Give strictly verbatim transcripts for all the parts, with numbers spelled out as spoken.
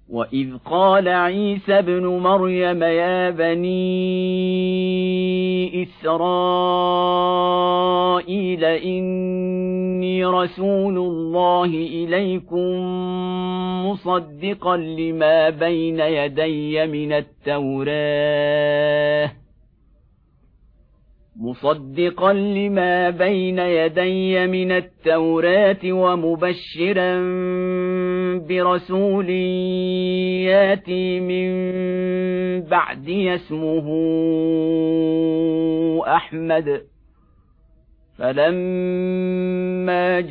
وإذ قال عيسى ابن مريم يا بني إسرائيل إني رسول الله إليكم مصدقا لما بين يدي من التوراة مصدقا لما بين يدي من التوراة ومبشرا برسول ياتي من بعدي اسمه أحمد فلما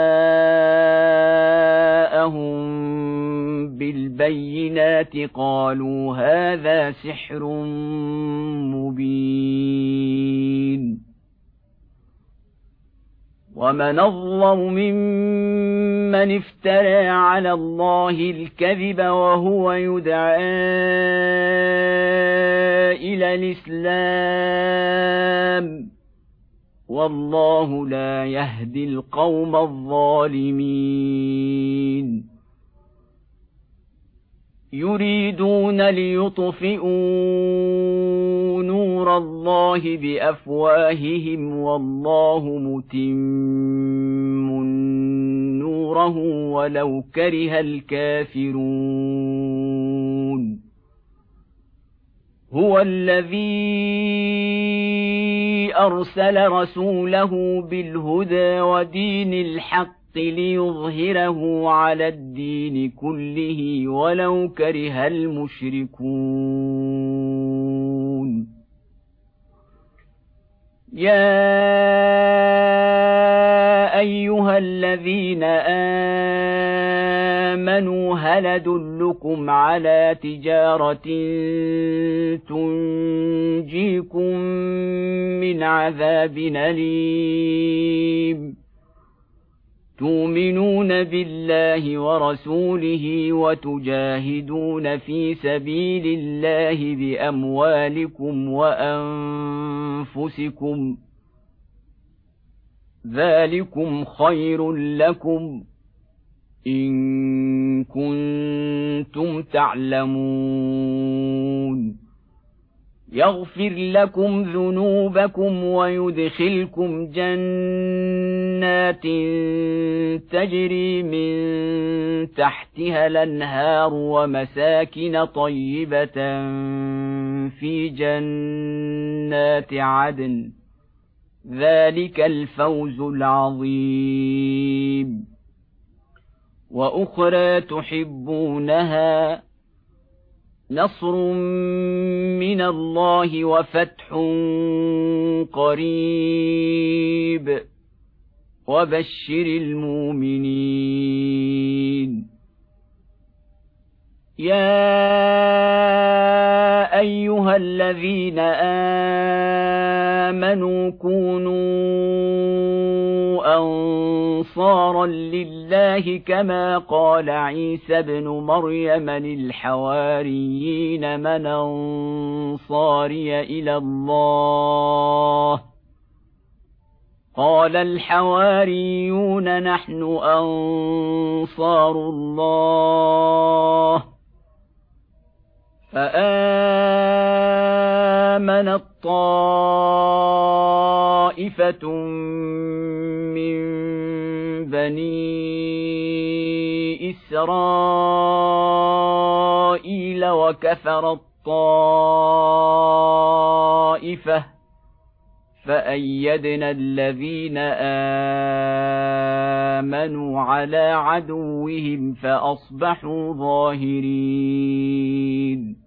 جاءهم بالبينات قالوا هذا سحر مبين ومن أظلم ممن افترى على الله الكذب وهو يدعى إلى الإسلام والله لا يهدي القوم الظالمين يريدون ليطفئوا نور الله بأفواههم والله متم نوره ولو كره الكافرون هو الذي أرسل رسوله بالهدى ودين الحق ليظهره على الدين كله ولو كره المشركون يا أيها الذين آمنوا هل أدلكم على تجارة تنجيكم من عذاب أليم تؤمنون بالله ورسوله وتجاهدون في سبيل الله بأموالكم وأنفسكم ذلكم خير لكم إن كنتم تعلمون يغفر لكم ذنوبكم ويدخلكم جنات تجري من تحتها الأنهار ومساكن طيبة في جنات عدن ذلك الفوز العظيم وأخرى تحبونها نصر من الله وفتح قريب وبشر المؤمنين يا أيها الذين آمنوا كونوا أنصارا لله كما قال عيسى ابن مريم للحواريين من أنصاري إلى الله قال الحواريون نحن أنصار الله فآمنت طائفة من بني إسرائيل وكفرت طائفة فأيدنا الذين آمنوا على عدوهم فأصبحوا ظاهرين